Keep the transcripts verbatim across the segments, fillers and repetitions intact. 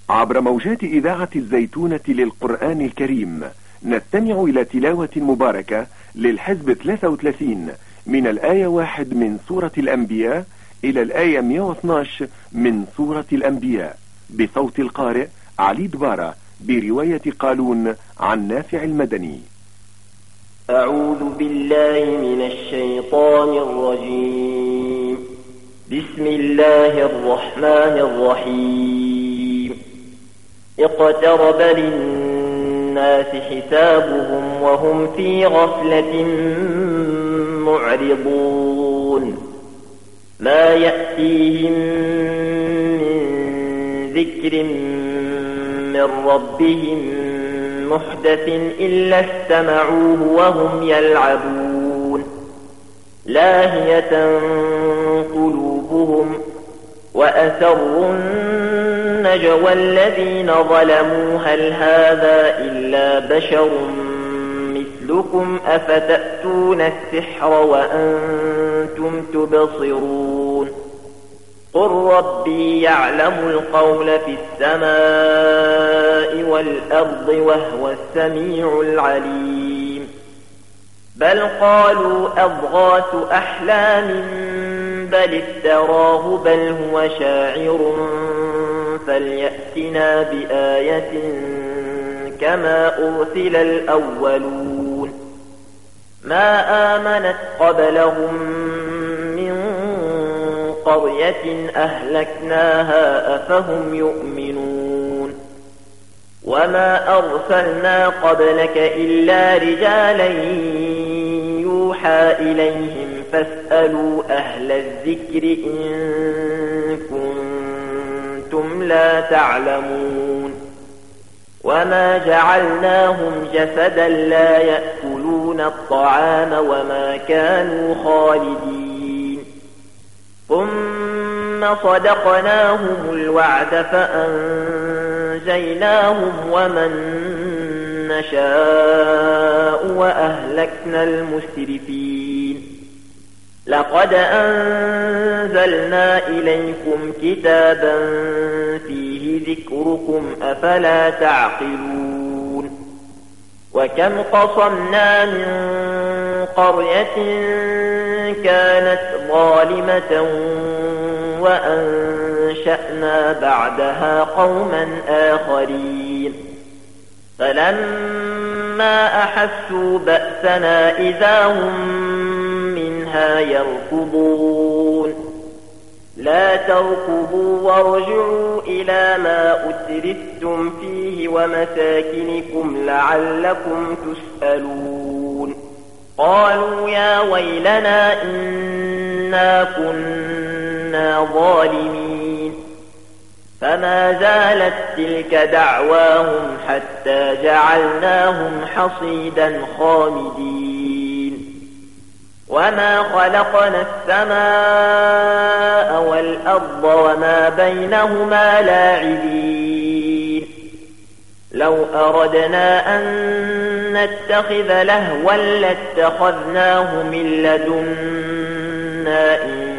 عبر موجات إذاعة الزيتونة للقرآن الكريم نستمع إلى تلاوة مباركة للحزب ثلاثة وثلاثين من الآية واحد من سورة الأنبياء إلى الآية مئة واثناشر من سورة الأنبياء بصوت القارئ علي دبارة برواية قالون عن نافع المدني. أعوذ بالله من الشيطان الرجيم. بسم الله الرحمن الرحيم. اقترب للناس حسابهم وهم في غفلة معرضون. ما يأتيهم من ذكر من ربهم محدث إلا استمعوه وهم يلعبون. لاهية قلوبهم وأسروا النجوى الذين ظلموا هل هذا إلا بشر مثلكم أفتأتون السحر وأنتم تبصرون. قل ربي يعلم القول في السماء والأرض وهو السميع العليم. بل قالوا أضغاث أحلام بل افتراه بل هو شاعر فليأتنا بآية كما أرسل الأولون. ما آمنت قبلهم من قرية أهلكناها أفهم يؤمنون. وما أرسلنا قبلك إلا رجالا يوحى إليهم فاسألوا أهل الذكر إن كنتم لا تعلمون. وما جعلناهم جسدا لا يأكلون الطعام وما كانوا خالدين. ثم صدقناهم الوعد فأنجيناهم ومن نشاء وأهلكنا المسرفين. لقد أنزلنا إليكم كتابا فيه ذكركم أفلا تعقلون. وكم قصمنا من قرية كانت ظالمة وأنشأنا بعدها قوما آخرين. فلما أحسوا بأسنا إذا هم منها يركضون. لا تركضوا وارجعوا إلى ما أترفتم فيه ومساكنكم لعلكم تسألون. قالوا يا ويلنا إنا كنا ظالمين. فما زالت تلك دعواهم حتى جعلناهم حصيدا خامدين. وما خلقنا السماء والأرض وما بينهما لاعبين. لو أردنا أن نتخذ لهوا لاتخذناه من لدنا إن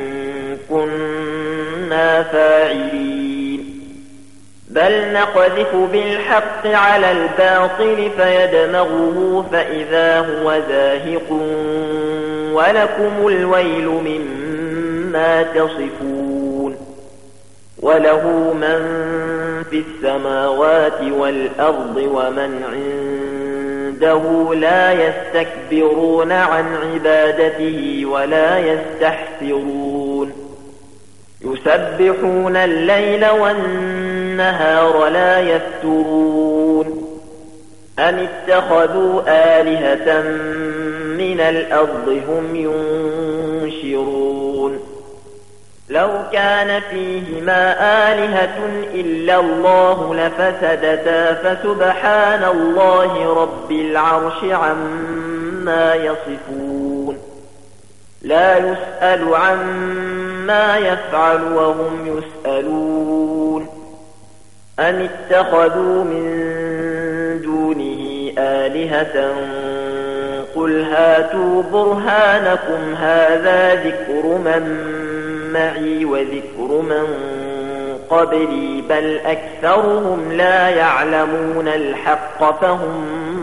كنا فاعلين. بل نقذف بالحق على الباطل فيدمغه فإذا هو زاهق ولكم الويل مما تصفون. وله من في السماوات والأرض ومن عنده لا يستكبرون عن عبادته ولا يستحسرون. يسبحون الليل والنهار لا يفترون. أم اتخذوا آلهة من الأرض هم ينشرون. لو كان فيهما آلهة إلا الله لفسدتا فسبحان الله رب العرش عما يصفون. لا يسأل عما يفعل وهم يسألون. أم اتخذوا من دونه آلهة قل هاتوا برهانكم هذا ذكر من معي وذكر من قبلي بل أكثرهم لا يعلمون الحق فهم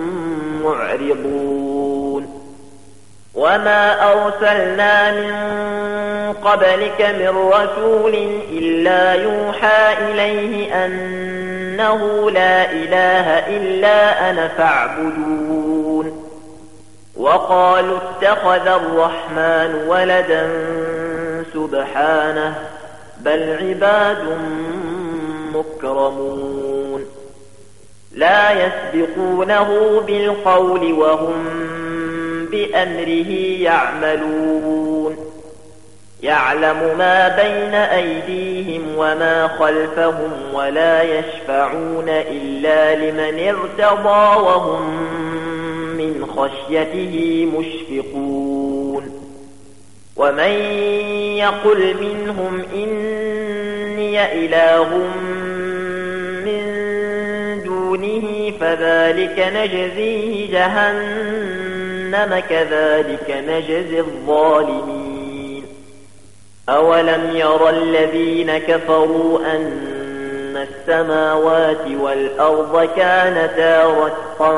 معرضون وما أرسلنا من قبلك من رسول إلا يوحى إليه أنه لا إله إلا أنا فاعبدون وقالوا اتخذ الرحمن ولدا سبحانه بل عباد مكرمون لا يسبقونه بالقول وهم بأمره يعملون يعلم ما بين أيديهم وما خلفهم ولا يشفعون إلا لمن ارتضى وهم من خشيته مشفقون ومن يقل منهم إني إله من دونه فذلك نجزيه جهنم كذلك نجزي الظالمين أولم ير الذين كفروا أن السماوات والأرض كانتا رتقا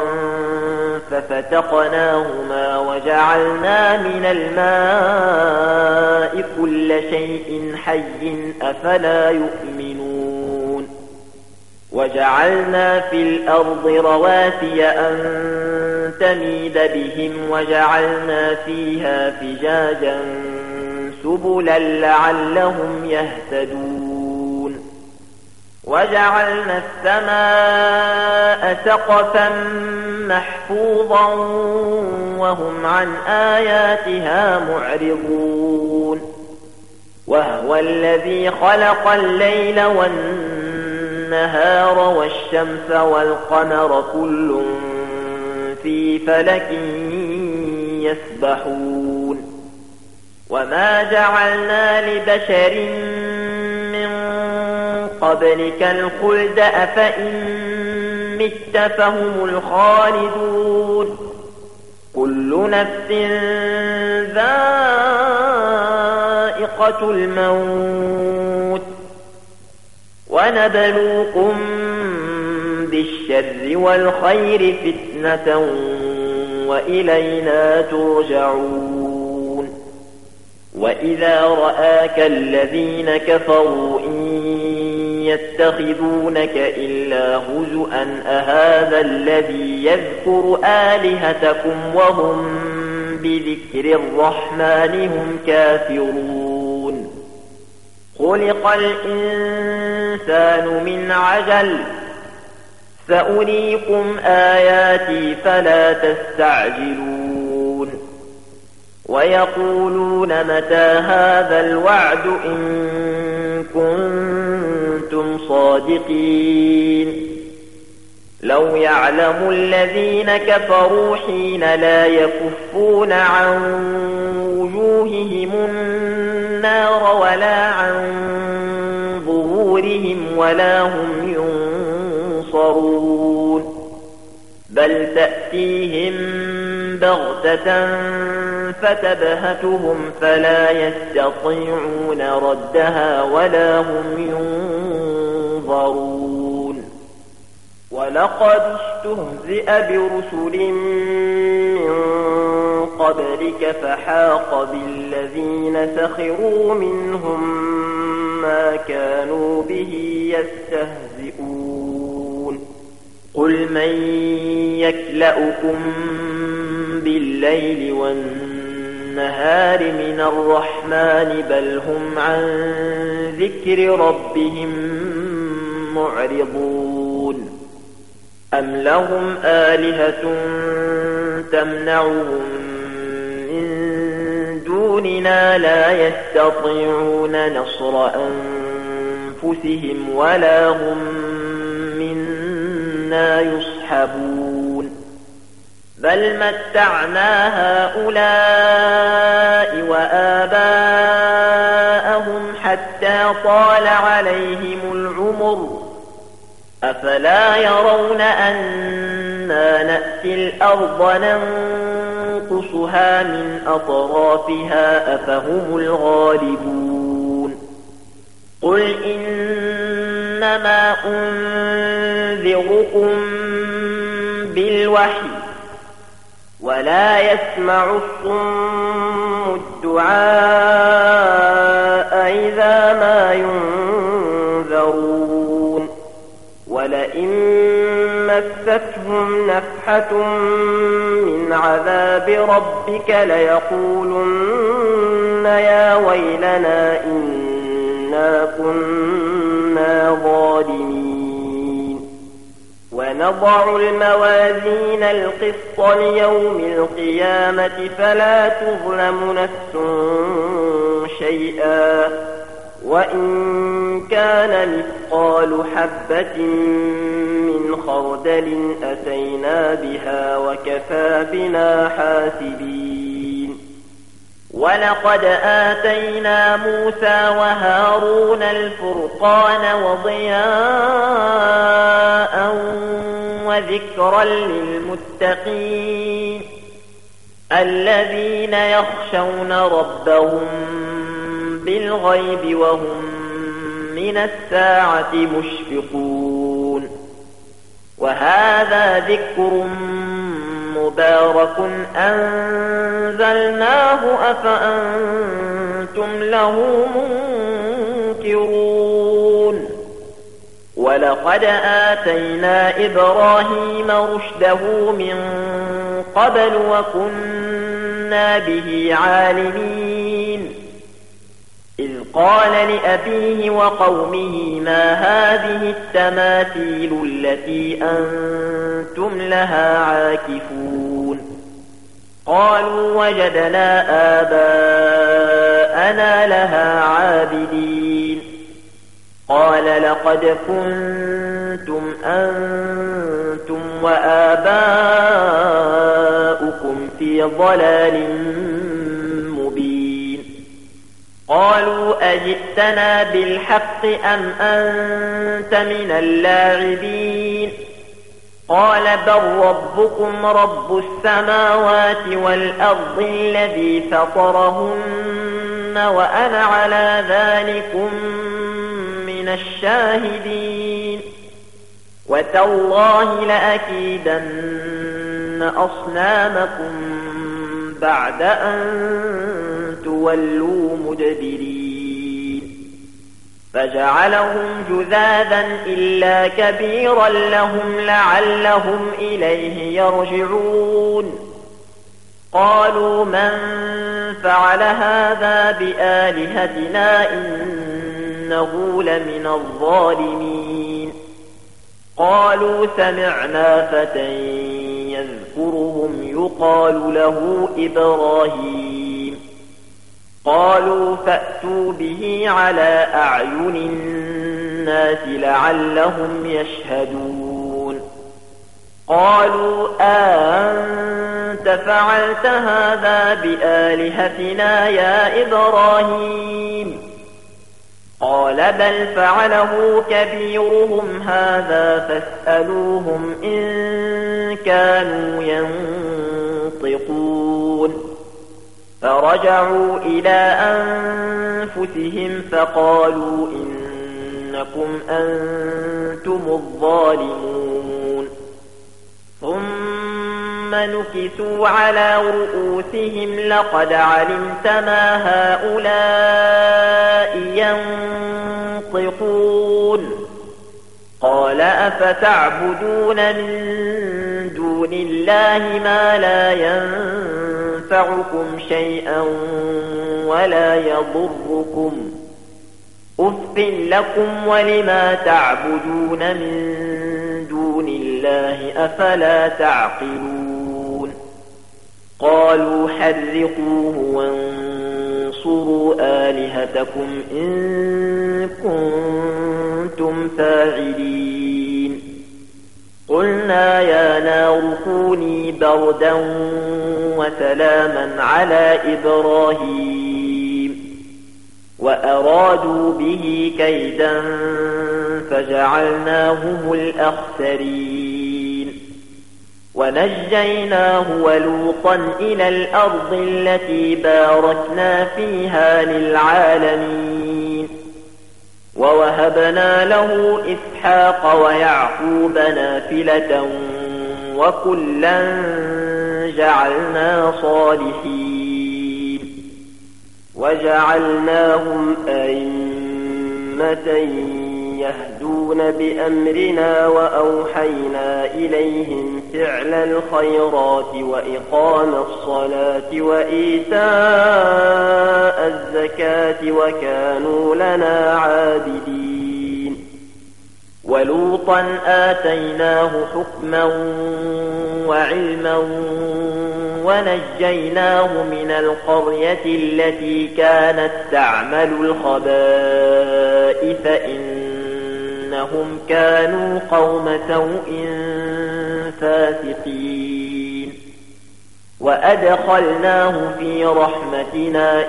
ففتقناهما وجعلنا من الماء كل شيء حي أفلا يؤمنون وجعلنا في الأرض رواسي أن تميد بهم وجعلنا فيها فجاجا سبلا لعلهم يهتدون وجعلنا السماء سقفا محفوظا وهم عن آياتها معرضون وهو الذي خلق الليل والنهار والشمس والقمر كل في فلك يسبحون وما جعلنا لبشر من قبلك الخلد أفإن مت فهم الخالدون كل نفس ذائقة الموت ونبلوكم بالشر والخير فتنة وإلينا ترجعون وإذا رآك الذين كفروا إن يتخذونك إلا هزؤا أهذا الذي يذكر آلهتكم وهم بذكر الرحمن هم كافرون خلق الإنسان من عجل سأريكم آياتي فلا تستعجلون ويقولون متى هذا الوعد إن كنتم صادقين لو يعلم الذين كفروا حين لا يكفون عن وجوههم النار ولا عن ظهورهم ولا هم ينصرون بل تأتيهم بغتة فتبهتهم فلا يستطيعون ردها ولا هم ينظرون ولقد استهزئ برسل من قبلك فحاق بالذين سخروا منهم ما كانوا به يستهزئون قل من يكلأكم بالليل والنهار من الرحمن بل هم عن ذكر ربهم معرضون أم لهم آلهة تمنعهم من دوننا لا يستطيعون نصر أنفسهم ولا هم منا يصحبون بل متعنا هؤلاء وآباءهم حتى طال عليهم العمر أفلا يرون أنا نأتي الأرض ننقصها من أطرافها أفهم الغالبون قل إن إنما أنذركم بالوحي ولا يسمع الصم الدعاء إذا ما ينذرون ولئن مستهم نفحة من عذاب ربك ليقولن يا ويلنا إنا كنا ظالمين ونضع الموازين القسط ليوم القيامة فلا تظلم نفس شيئا وإن كان مثقال حبة من خردل أتينا بها وكفى بنا حاسبين ولقد آتينا موسى وهارون الفرقان وضياء وذكرا للمتقين الذين يخشون ربهم بالغيب وهم من الساعة مشفقون وهذا ذكر مبارك أنزلناه أفأنتم له منكرون ولقد آتينا إبراهيم رشده من قبل وكنا به عالمين إذ قال لأبيه وقومه ما هذه التماثيل التي أنتم لها عاكفون قالوا وجدنا آباءنا لها عابدين قال لقد كنتم أنتم وآباؤكم في ضلال مبين قالوا أجئتنا بالحق أم أنت من اللاعبين قال بل ربكم رب السماوات والأرض الذي فطرهن وأنا على ذلكم من الشاهدين وتالله لأكيدن أصنامكم بعد أن تولوا مدبرين فجعلهم جذاذا إلا كبيرا لهم لعلهم إليه يرجعون قالوا من فعل هذا بآلهتنا إنه لمن الظالمين قالوا سمعنا فتى يذكرهم يقال له إبراهيم قالوا فأتوا به على أعين الناس لعلهم يشهدون قالوا أأنت فعلت هذا بآلهتنا يا إبراهيم قال بل فعله كبيرهم هذا فاسألوهم إن كانوا ينطقون فرجعوا إلى أنفسهم فقالوا إنكم أنتم الظالمون ثم نكسوا على رؤوسهم لقد علمت ما هؤلاء ينطقون قال أفتعبدون من دون الله ما لا ينفعكم شيئا ولا يضركم أف لكم ولما تعبدون من دون الله أفلا تعقلون قالوا حرقوه وانصروا آلهتكم إن كنتم فاعلين قلنا يا نار كوني بردا وسلاما على إبراهيم وأرادوا به كيدا فجعلناهم الأخسرين ونجيناه ولوطا إلى الأرض التي باركنا فيها للعالمين ووهبنا له إسحاق ويعقوب نافلة وكلا جعلنا صالحين وجعلناهم أئمة يهدون بأمرنا وأوحينا إليهم فعل الخيرات وإقام الصلاة وإيتاء الزكاة وكانوا لنا عابدين ولوطا آتيناه حكما وعلما ونجيناه من القرية التي كانت تعمل الخبائث إنهم كانوا قوم سوء فاسقين وأدخلناه في رحمتنا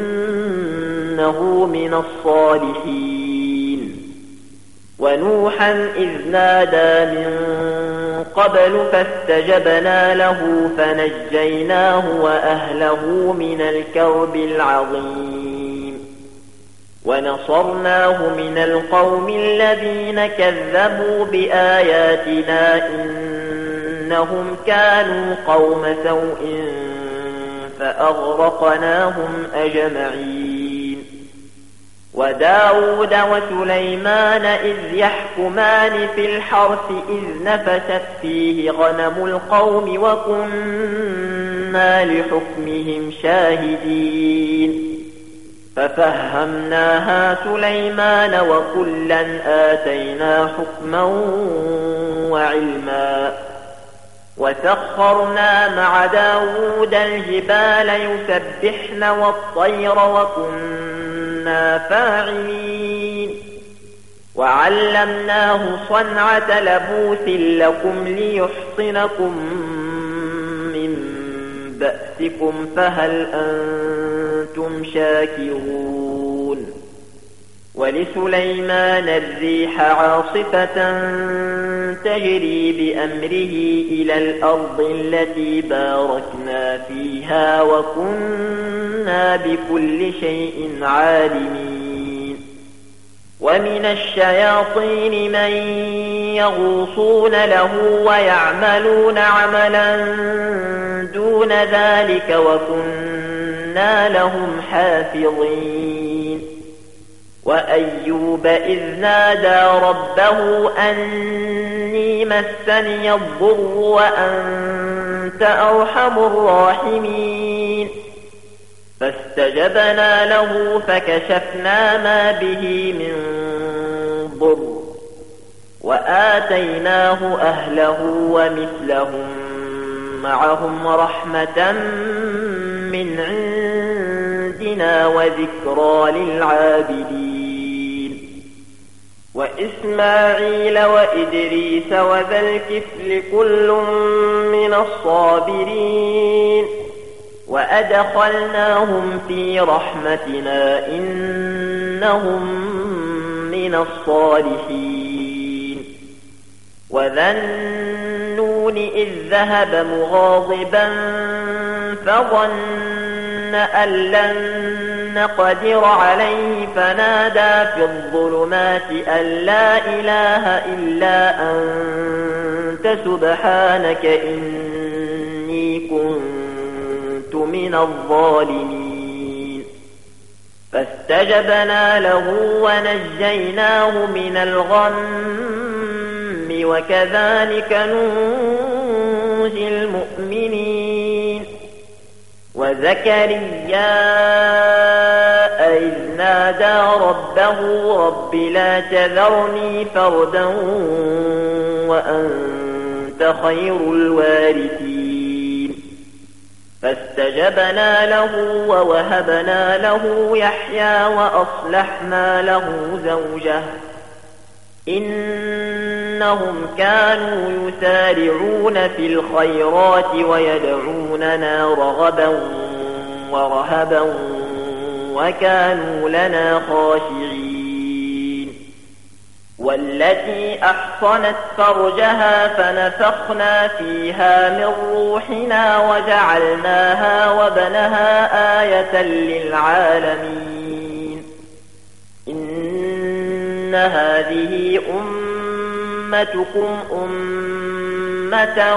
إنه من الصالحين ونوحا إذ نادى من قبل فاستجبنا له فنجيناه وأهله من الكرب العظيم ونصرناه من القوم الذين كذبوا بآياتنا إنهم كانوا قوم سوء فأغرقناهم أجمعين وداود وسليمان إذ يحكمان في الحرث إذ نفشت فيه غنم القوم وكنا لحكمهم شاهدين ففهمناها سليمان وكلا آتينا حكما وعلما وسخرنا مع داود الجبال يسبحن والطير وكنا فاعلين وعلمناه صنعة لبوس لكم ليحصنكم من بأسكم فهل أنتم شاكرون ولسليمان الريح عاصفة تجري بأمره إلى الأرض التي باركنا فيها وكنا بكل شيء عالمين ومن الشياطين من يغوصون له ويعملون عملا دون ذلك وكنا لهم حافظين وأيوب إذ نادى ربه أني مسني الضر وأنت أرحم الراحمين فاستجبنا له فكشفنا ما به من ضر وآتيناه أهله ومثلهم معهم رحمة من عندنا وذكرى للعابدين وإسماعيل وإدريس وذا الكفل كل من الصابرين وأدخلناهم في رحمتنا إنهم من الصالحين وذا النون إذ ذهب مغاضبا فظن أن لن نقدر عليه فنادى في الظلمات أن لا إله إلا أنت سبحانك إني كنت من الظالمين فاستجبنا له ونجيناه من الغم وكذلك ننجي المؤمنين وزكريا إذ نادى ربه رب لا تذرني فردا وأنت خير الوارثين فاستجبنا له ووهبنا له يحيى وأصلحنا له زوجه إنهم كانوا يسارعون في الخيرات ويدعوننا رغبا ورهبا وكانوا لنا خاشعين والتي أحصنت فرجها فنفخنا فيها من روحنا وجعلناها وبنها آية للعالمين إن هذه أمتكم أمة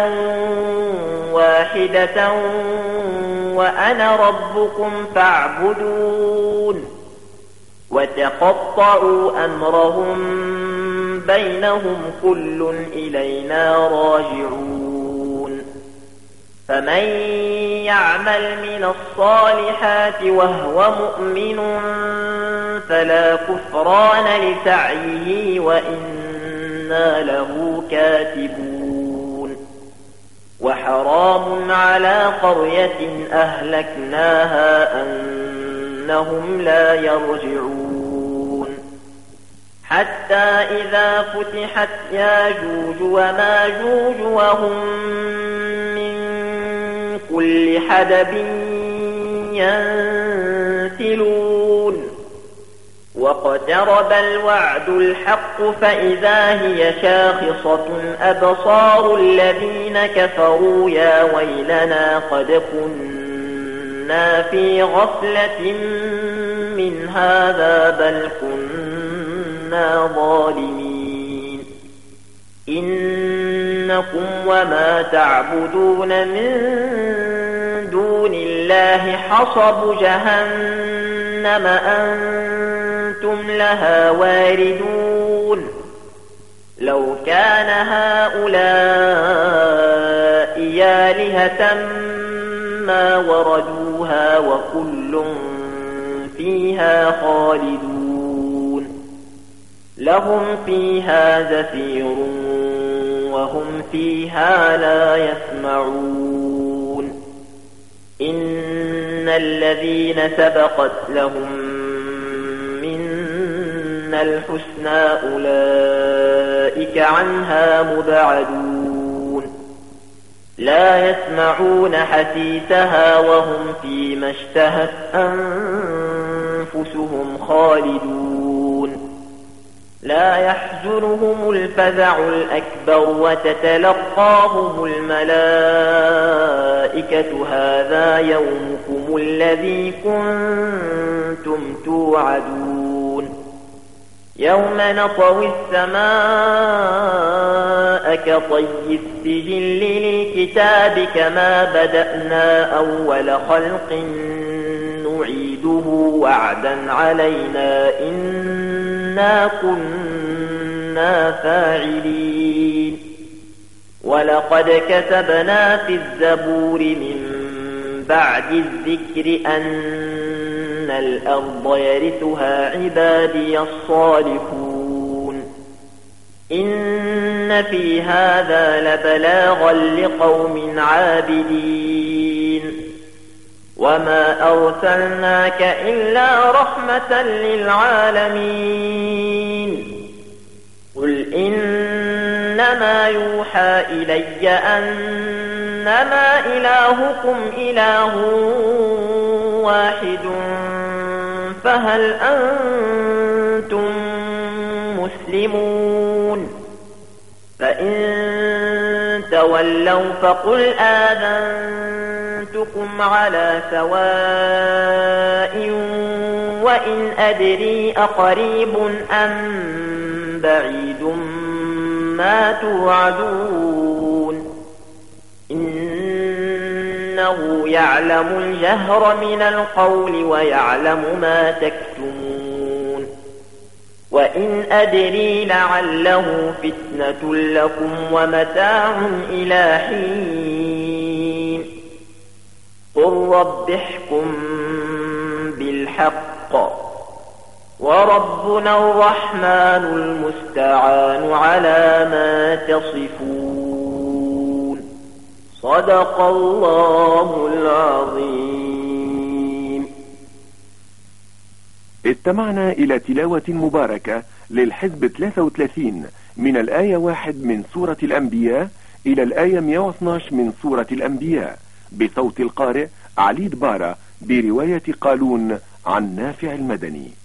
واحدة وأنا ربكم فاعبدون وتقطعوا أمرهم بينهم كل إلينا راجعون فمن يعمل من الصالحات وهو مؤمن فلا كفران لسعيه وإنا له كاتبون وحرام على قرية أهلكناها أنهم لا يرجعون حتى إذا فتحت ياجوج وماجوج وهم من كل حدب ينسلون واقترب الوعد الحق فإذا هي شاخصة أبصار الذين كفروا يا ويلنا قد كنا في غفلة من هذا بل كنا ظالمين إنكم وما تعبدون من دون الله حصب جهنم أنتم لها واردون لو كان هؤلاء آلهة ما وردوها وكل فيها خالدون لهم فيها زفير وهم فيها لا يسمعون إن الذين سبقت لهم منا الحسنى أولئك عنها مبعدون لا يسمعون حسيسها وهم فيما اشتهت أنفسهم خالدون لا يحزنهم الفزع الأكبر وتتلقاهم الملائكة هذا يومكم الذي كنتم توعدون يوم نطوي السماء كطي السجل للكتاب كما بدأنا أول خلق نعيده وعدا علينا إنا كنا فاعلين ولقد كتبنا في الزبور من بعد الذكر أن الأرض يرثها عبادي الصالحون إن في هذا لبلاغا لقوم عابدين وما أرسلناك إلا رحمة للعالمين قل إنما يوحى إلي أنما إلهكم إله واحد فهل أنتم مسلمون فإن تولوا فقل آذنتكم على سواء وإن أدري أقريب أم بعيد ما توعدون إنه يعلم الجهر من القول ويعلم ما تكتمون وإن أدري لعله فتنة لكم ومتاع إلى حين قل رب احكم بالحق وربنا الرحمن المستعان على ما تصفون صدق الله العظيم. استمعنا إلى تلاوة مباركة للحزب ثلاثة وثلاثين من الآية واحد من سورة الأنبياء إلى الآية مئة واثني عشر من سورة الأنبياء بصوت القارئ علي دبارة برواية قالون عن نافع المدني.